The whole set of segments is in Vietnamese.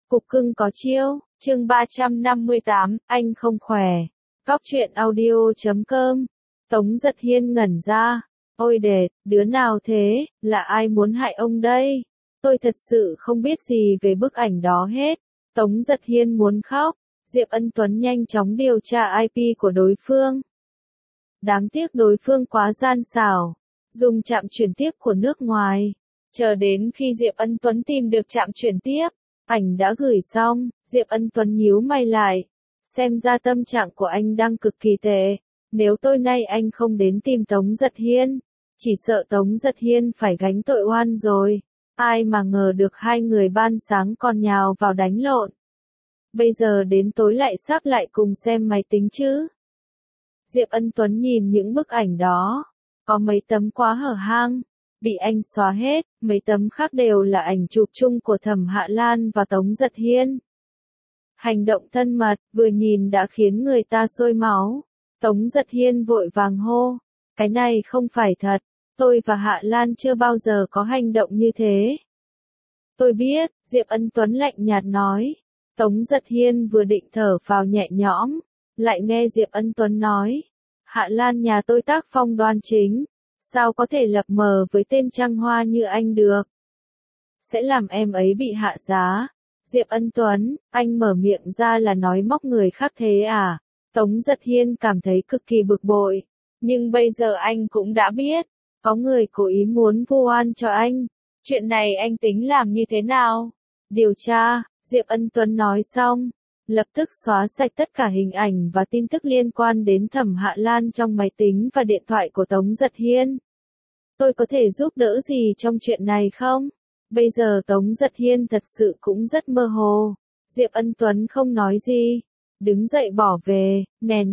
Cục cưng có chiêu, chương 358, anh không khỏe. Cóc truyện audio.com. Tống Giật Hiên ngẩn ra. Ôi đệt, đứa nào thế, là ai muốn hại ông đây? Tôi thật sự không biết gì về bức ảnh đó hết. Tống Giật Hiên muốn khóc. Diệp Ân Tuấn nhanh chóng điều tra IP của đối phương. Đáng tiếc đối phương quá gian xảo, dùng trạm chuyển tiếp của nước ngoài. Chờ đến khi Diệp Ân Tuấn tìm được trạm chuyển tiếp, ảnh đã gửi xong, Diệp Ân Tuấn nhíu mày lại. Xem ra tâm trạng của anh đang cực kỳ tệ. Nếu tối nay anh không đến tìm Tống Giật Hiên, chỉ sợ Tống Giật Hiên phải gánh tội oan rồi. Ai mà ngờ được hai người ban sáng còn nhào vào đánh lộn. Bây giờ đến tối lại sắp lại cùng xem máy tính chứ. Diệp Ân Tuấn nhìn những bức ảnh đó. Có mấy tấm quá hở hang, bị anh xóa hết, mấy tấm khác đều là ảnh chụp chung của Thẩm Hạ Lan và Tống Giật Hiên. Hành động thân mật, vừa nhìn đã khiến người ta sôi máu. Tống Giật Hiên vội vàng hô. Cái này không phải thật, tôi và Hạ Lan chưa bao giờ có hành động như thế. Tôi biết, Diệp Ân Tuấn lạnh nhạt nói. Tống Giật Hiên vừa định thở phào nhẹ nhõm, lại nghe Diệp Ân Tuấn nói. Hạ Lan nhà tôi tác phong đoan chính, sao có thể lập mờ với tên Trăng Hoa như anh được? Sẽ làm em ấy bị hạ giá. Diệp Ân Tuấn, anh mở miệng ra là nói móc người khác thế à? Tống Giật Hiên cảm thấy cực kỳ bực bội. Nhưng bây giờ anh cũng đã biết, có người cố ý muốn vu oan cho anh. Chuyện này anh tính làm như thế nào? Điều tra, Diệp Ân Tuấn nói xong, lập tức xóa sạch tất cả hình ảnh và tin tức liên quan đến Thẩm Hạ Lan trong máy tính và điện thoại của Tống Giật Hiên. Tôi có thể giúp đỡ gì trong chuyện này không? Bây giờ Tống Giật Hiên thật sự cũng rất mơ hồ. Diệp Ân Tuấn không nói gì. Đứng dậy bỏ về.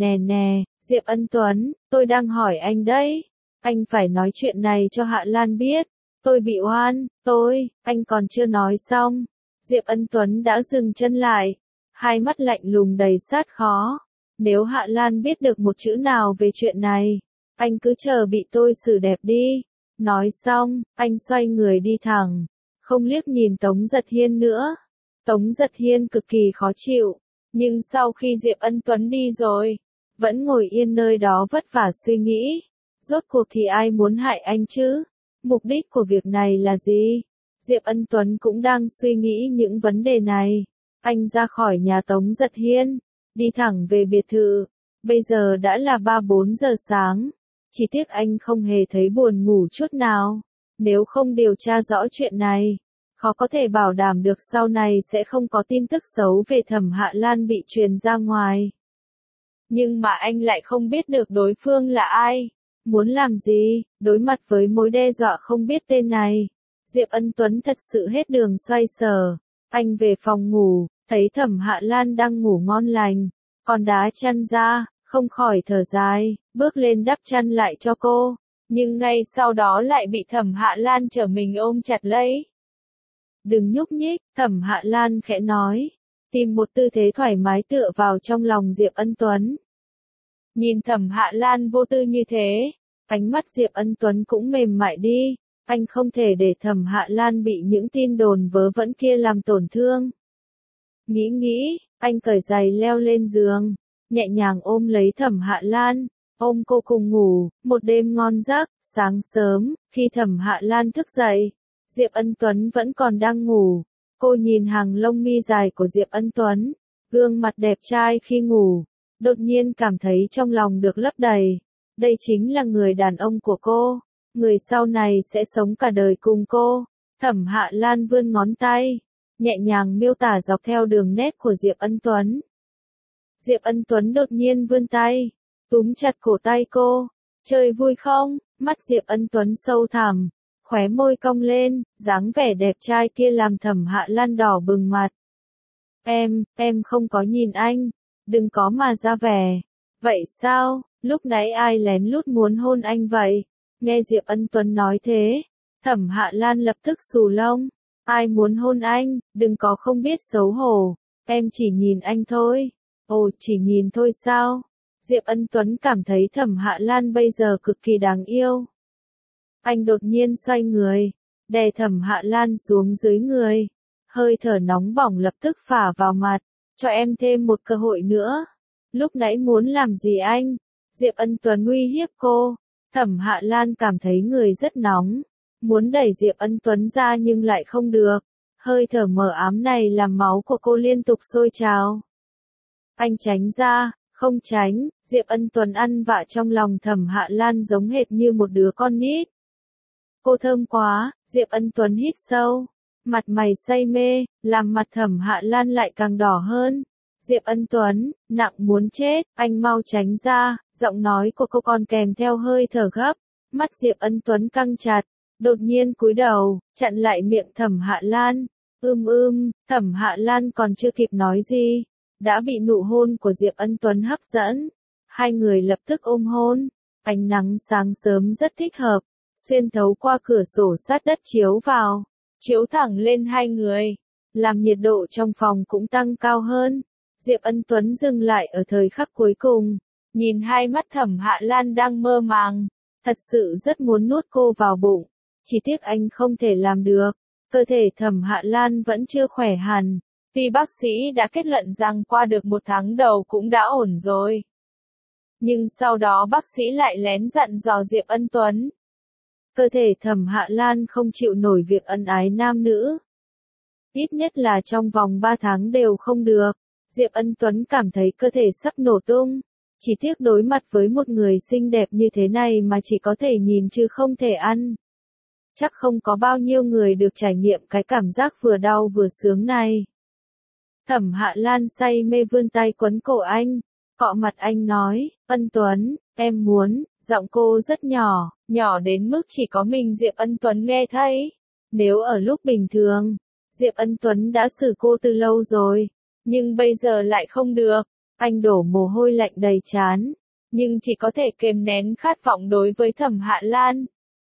Nè, Diệp Ân Tuấn, tôi đang hỏi anh đấy. Anh phải nói chuyện này cho Hạ Lan biết. Tôi bị oan, anh còn chưa nói xong. Diệp Ân Tuấn đã dừng chân lại. Hai mắt lạnh lùng đầy sát khó. Nếu Hạ Lan biết được một chữ nào về chuyện này, anh cứ chờ bị tôi xử đẹp đi. Nói xong, anh xoay người đi thẳng, không liếc nhìn Tống Giật Hiên nữa. Tống Giật Hiên cực kỳ khó chịu, nhưng sau khi Diệp Ân Tuấn đi rồi, vẫn ngồi yên nơi đó vất vả suy nghĩ. Rốt cuộc thì ai muốn hại anh chứ? Mục đích của việc này là gì? Diệp Ân Tuấn cũng đang suy nghĩ những vấn đề này. Anh ra khỏi nhà Tống Giật Hiên, đi thẳng về biệt thự. Bây giờ đã là 3-4 giờ sáng. Chỉ tiếc anh không hề thấy buồn ngủ chút nào. Nếu không điều tra rõ chuyện này, khó có thể bảo đảm được sau này sẽ không có tin tức xấu về Thẩm Hạ Lan bị truyền ra ngoài. Nhưng mà anh lại không biết được đối phương là ai, muốn làm gì, đối mặt với mối đe dọa không biết tên này. Diệp Ân Tuấn thật sự hết đường xoay sở. Anh về phòng ngủ, thấy Thẩm Hạ Lan đang ngủ ngon lành, còn đá chăn ra, không khỏi thở dài, bước lên đắp chăn lại cho cô. Nhưng ngay sau đó lại bị Thẩm Hạ Lan trở mình ôm chặt lấy. Đừng nhúc nhích, Thẩm Hạ Lan khẽ nói. Tìm một tư thế thoải mái tựa vào trong lòng Diệp Ân Tuấn. Nhìn Thẩm Hạ Lan vô tư như thế, ánh mắt Diệp Ân Tuấn cũng mềm mại đi. Anh không thể để Thẩm Hạ Lan bị những tin đồn vớ vẩn kia làm tổn thương. Nghĩ, anh cởi giày leo lên giường, nhẹ nhàng ôm lấy Thẩm Hạ Lan, ôm cô cùng ngủ, một đêm ngon giấc. Sáng sớm, khi Thẩm Hạ Lan thức dậy, Diệp Ân Tuấn vẫn còn đang ngủ. Cô nhìn hàng lông mi dài của Diệp Ân Tuấn, gương mặt đẹp trai khi ngủ, đột nhiên cảm thấy trong lòng được lấp đầy. Đây chính là người đàn ông của cô, người sau này sẽ sống cả đời cùng cô. Thẩm Hạ Lan vươn ngón tay, nhẹ nhàng miêu tả dọc theo đường nét của Diệp Ân Tuấn. Diệp Ân Tuấn đột nhiên vươn tay, túm chặt cổ tay cô. Chơi vui không? Mắt Diệp Ân Tuấn sâu thẳm, khóe môi cong lên, dáng vẻ đẹp trai kia làm Thẩm Hạ Lan đỏ bừng mặt. Em không có nhìn anh, đừng có mà ra vẻ. Vậy sao, lúc nãy ai lén lút muốn hôn anh vậy? Nghe Diệp Ân Tuấn nói thế, Thẩm Hạ Lan lập tức xù lông. Ai muốn hôn anh, đừng có không biết xấu hổ, em chỉ nhìn anh thôi. Ồ, chỉ nhìn thôi sao? Diệp Ân Tuấn cảm thấy Thẩm Hạ Lan bây giờ cực kỳ đáng yêu. Anh đột nhiên xoay người, đè Thẩm Hạ Lan xuống dưới người, hơi thở nóng bỏng lập tức phả vào mặt, cho em thêm một cơ hội nữa. Lúc nãy muốn làm gì anh? Diệp Ân Tuấn uy hiếp cô. Thẩm Hạ Lan cảm thấy người rất nóng, muốn đẩy Diệp Ân Tuấn ra nhưng lại không được. Hơi thở mờ ám này làm máu của cô liên tục sôi trào. Anh tránh ra, không tránh, Diệp Ân Tuấn ăn vạ trong lòng Thẩm Hạ Lan giống hệt như một đứa con nít. Cô thơm quá, Diệp Ân Tuấn hít sâu, mặt mày say mê, làm mặt Thẩm Hạ Lan lại càng đỏ hơn. Diệp Ân Tuấn, nặng muốn chết, anh mau tránh ra, giọng nói của cô còn kèm theo hơi thở gấp, mắt Diệp Ân Tuấn căng chặt, đột nhiên cúi đầu, chặn lại miệng Thẩm Hạ Lan. Thẩm Hạ Lan còn chưa kịp nói gì, đã bị nụ hôn của Diệp Ân Tuấn hấp dẫn. Hai người lập tức ôm hôn, ánh nắng sáng sớm rất thích hợp, xuyên thấu qua cửa sổ sát đất chiếu vào, chiếu thẳng lên hai người, làm nhiệt độ trong phòng cũng tăng cao hơn. Diệp Ân Tuấn dừng lại ở thời khắc cuối cùng, nhìn hai mắt Thẩm Hạ Lan đang mơ màng, thật sự rất muốn nuốt cô vào bụng, chỉ tiếc anh không thể làm được. Cơ thể Thẩm Hạ Lan vẫn chưa khỏe hẳn, tuy bác sĩ đã kết luận rằng qua được 1 tháng đầu cũng đã ổn rồi. Nhưng sau đó bác sĩ lại lén dặn dò Diệp Ân Tuấn. Cơ thể Thẩm Hạ Lan không chịu nổi việc ân ái nam nữ. Ít nhất là trong vòng 3 tháng đều không được. Diệp Ân Tuấn cảm thấy cơ thể sắp nổ tung. Chỉ tiếc đối mặt với một người xinh đẹp như thế này mà chỉ có thể nhìn chứ không thể ăn. Chắc không có bao nhiêu người được trải nghiệm cái cảm giác vừa đau vừa sướng này. Thẩm Hạ Lan say mê vươn tay quấn cổ anh, cọ mặt anh nói, Ân Tuấn, em muốn, giọng cô rất nhỏ, nhỏ đến mức chỉ có mình Diệp Ân Tuấn nghe thấy. Nếu ở lúc bình thường, Diệp Ân Tuấn đã xử cô từ lâu rồi, nhưng bây giờ lại không được. Anh đổ mồ hôi lạnh đầy trán, nhưng chỉ có thể kềm nén khát vọng đối với Thẩm Hạ Lan.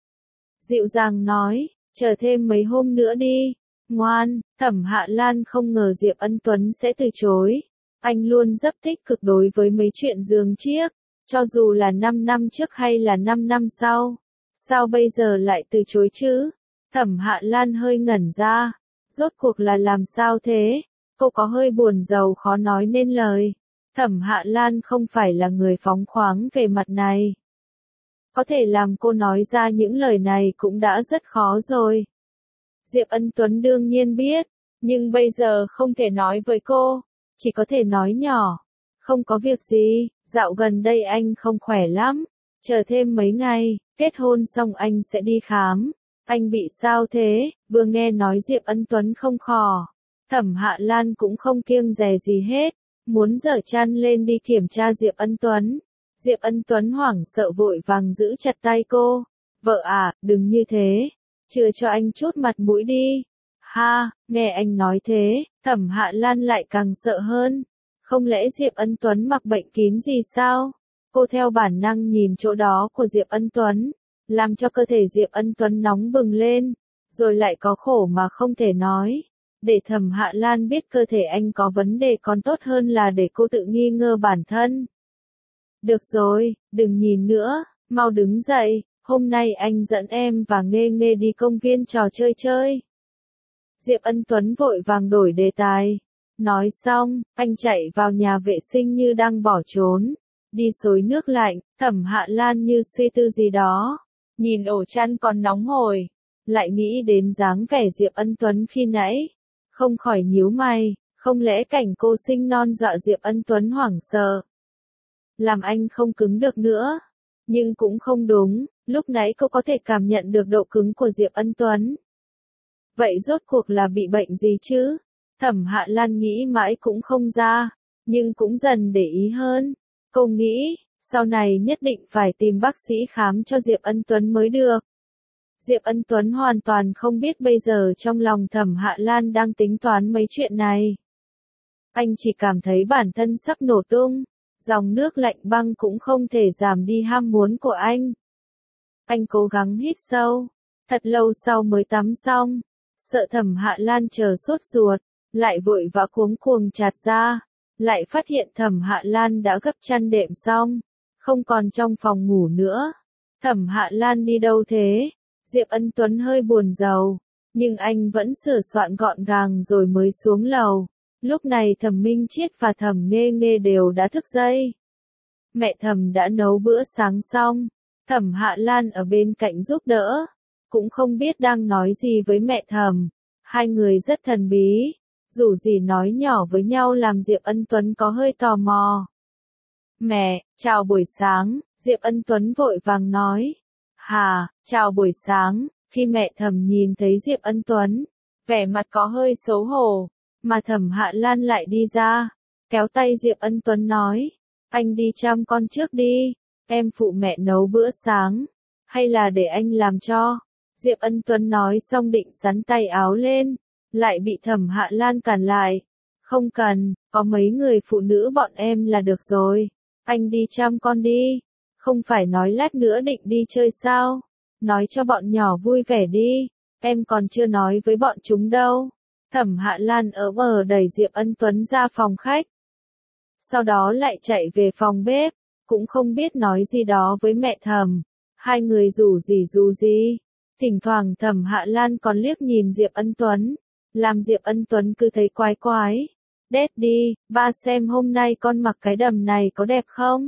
Dịu dàng nói, chờ thêm mấy hôm nữa đi. Ngoan, Thẩm Hạ Lan không ngờ Diệp Ân Tuấn sẽ từ chối. Anh luôn rất tích cực đối với mấy chuyện giường chiếc, cho dù là 5 năm trước hay là 5 năm sau. Sao bây giờ lại từ chối chứ? Thẩm Hạ Lan hơi ngẩn ra. Rốt cuộc là làm sao thế? Cô có hơi buồn rầu khó nói nên lời. Thẩm Hạ Lan không phải là người phóng khoáng về mặt này. Có thể làm cô nói ra những lời này cũng đã rất khó rồi. Diệp Ân Tuấn đương nhiên biết, nhưng bây giờ không thể nói với cô, chỉ có thể nói nhỏ. Không có việc gì, dạo gần đây anh không khỏe lắm, chờ thêm mấy ngày, kết hôn xong anh sẽ đi khám. Anh bị sao thế? Vừa nghe nói Diệp Ân Tuấn không khỏe, Thẩm Hạ Lan cũng không kiêng dè gì hết, muốn giở chăn lên đi kiểm tra Diệp Ân Tuấn. Diệp Ân Tuấn hoảng sợ vội vàng giữ chặt tay cô. Vợ à, đừng như thế. Chưa cho anh chút mặt mũi đi. Ha, nghe anh nói thế, Thẩm Hạ Lan lại càng sợ hơn. Không lẽ Diệp Ân Tuấn mặc bệnh kín gì sao? Cô theo bản năng nhìn chỗ đó của Diệp Ân Tuấn, làm cho cơ thể Diệp Ân Tuấn nóng bừng lên, rồi lại có khổ mà không thể nói. Để Thẩm Hạ Lan biết cơ thể anh có vấn đề còn tốt hơn là để cô tự nghi ngờ bản thân. Được rồi, đừng nhìn nữa, mau đứng dậy, hôm nay anh dẫn em và Nghê Nghê đi công viên trò chơi chơi. Diệp Ân Tuấn vội vàng đổi đề tài. Nói xong, anh chạy vào nhà vệ sinh như đang bỏ trốn. Đi xối nước lạnh, Thẩm Hạ Lan như suy tư gì đó. Nhìn ổ chăn còn nóng hổi, lại nghĩ đến dáng vẻ Diệp Ân Tuấn khi nãy. Không khỏi nhíu mày, không lẽ cảnh cô sinh non dọa Diệp Ân Tuấn hoảng sợ. Làm anh không cứng được nữa. Nhưng cũng không đúng, lúc nãy cô có thể cảm nhận được độ cứng của Diệp Ân Tuấn. Vậy rốt cuộc là bị bệnh gì chứ? Thẩm Hạ Lan nghĩ mãi cũng không ra, nhưng cũng dần để ý hơn. Cô nghĩ, sau này nhất định phải tìm bác sĩ khám cho Diệp Ân Tuấn mới được. Diệp Ân Tuấn hoàn toàn không biết bây giờ trong lòng Thẩm Hạ Lan đang tính toán mấy chuyện này. Anh chỉ cảm thấy bản thân sắp nổ tung, dòng nước lạnh băng cũng không thể giảm đi ham muốn của anh. Anh cố gắng hít sâu, thật lâu sau mới tắm xong, sợ Thẩm Hạ Lan chờ sốt ruột, lại vội vã cuống cuồng trạt ra, lại phát hiện Thẩm Hạ Lan đã gấp chăn đệm xong, không còn trong phòng ngủ nữa. Thẩm Hạ Lan đi đâu thế? Diệp Ân Tuấn hơi buồn rầu, Nhưng anh vẫn sửa soạn gọn gàng rồi mới xuống lầu. Lúc này Thẩm Minh Chiết và Thẩm Nghê Nghê đều đã thức dậy. Mẹ Thẩm đã nấu bữa sáng xong, Thẩm Hạ Lan ở bên cạnh giúp đỡ, cũng không biết đang nói gì với mẹ Thẩm. Hai người rất thần bí, dù gì nói nhỏ với nhau làm Diệp Ân Tuấn có hơi tò mò. Mẹ, chào buổi sáng, Diệp Ân Tuấn vội vàng nói. Hà, chào buổi sáng, khi mẹ Thẩm nhìn thấy Diệp Ân Tuấn, vẻ mặt có hơi xấu hổ, mà Thẩm Hạ Lan lại đi ra, kéo tay Diệp Ân Tuấn nói, anh đi chăm con trước đi, em phụ mẹ nấu bữa sáng, hay là để anh làm cho. Diệp Ân Tuấn nói xong định xắn tay áo lên, lại bị Thẩm Hạ Lan cản lại. Không cần, có mấy người phụ nữ bọn em là được rồi, anh đi chăm con đi, không phải nói lát nữa định đi chơi sao, nói cho bọn nhỏ vui vẻ đi, em còn chưa nói với bọn chúng đâu. Thẩm Hạ Lan đẩy Diệp Ân Tuấn ra phòng khách. Sau đó lại chạy về phòng bếp, cũng không biết nói gì đó với mẹ Thẩm. Hai người rủ gì. Thỉnh thoảng Thẩm Hạ Lan còn liếc nhìn Diệp Ân Tuấn, làm Diệp Ân Tuấn cứ thấy quái quái. Daddy, ba xem hôm nay con mặc cái đầm này có đẹp không?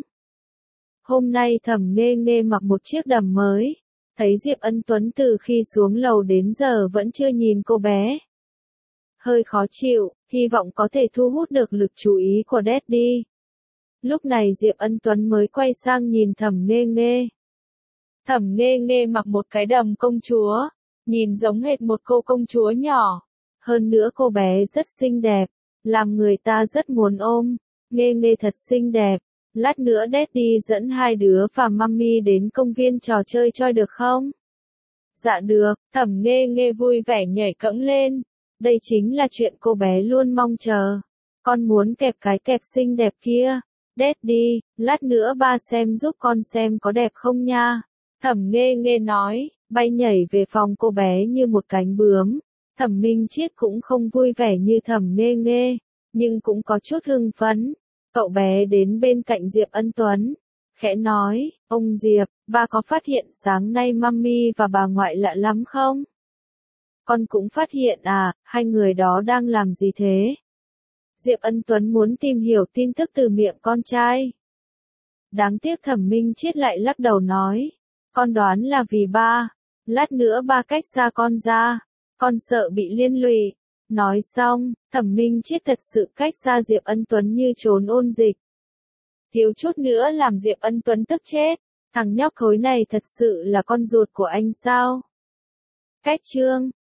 Hôm nay Thẩm Nghê Nghê mặc một chiếc đầm mới. Thấy Diệp Ân Tuấn từ khi xuống lầu đến giờ vẫn chưa nhìn cô bé. Hơi khó chịu, hy vọng có thể thu hút được lực chú ý của Daddy. Lúc này Diệp Ân Tuấn mới quay sang nhìn Thẩm Nghê Nghê. Thẩm Nghê Nghê mặc một cái đầm công chúa, nhìn giống hệt một cô công chúa nhỏ. Hơn nữa cô bé rất xinh đẹp, làm người ta rất muốn ôm. Nghê Nghê thật xinh đẹp. Lát nữa Daddy dẫn hai đứa và Mummy đến công viên trò chơi cho được không? Dạ được, Thẩm Nghê Nghê vui vẻ nhảy cẫng lên. Đây chính là chuyện cô bé luôn mong chờ. Con muốn kẹp cái kẹp xinh đẹp kia. Daddy, lát nữa ba xem giúp con xem có đẹp không nha. Thẩm Nghê Nghê nói, bay nhảy về phòng cô bé như một cánh bướm. Thẩm Minh Chiết cũng không vui vẻ như Thẩm Nghê Nghê, nhưng cũng có chút hưng phấn. Cậu bé đến bên cạnh Diệp Ân Tuấn, khẽ nói, ông Diệp, ba có phát hiện sáng nay Mummy và bà ngoại lạ lắm không? Con cũng phát hiện à, hai người đó đang làm gì thế? Diệp Ân Tuấn muốn tìm hiểu tin tức từ miệng con trai. Đáng tiếc Thẩm Minh Chiết lại lắc đầu nói, con đoán là vì ba, lát nữa ba cách xa con ra, con sợ bị liên lụy. Nói xong, Thẩm Minh Chiết thật sự cách xa Diệp Ân Tuấn như trốn ôn dịch. Thiếu chút nữa làm Diệp Ân Tuấn tức chết, thằng nhóc khối này thật sự là con ruột của anh sao? Cách chương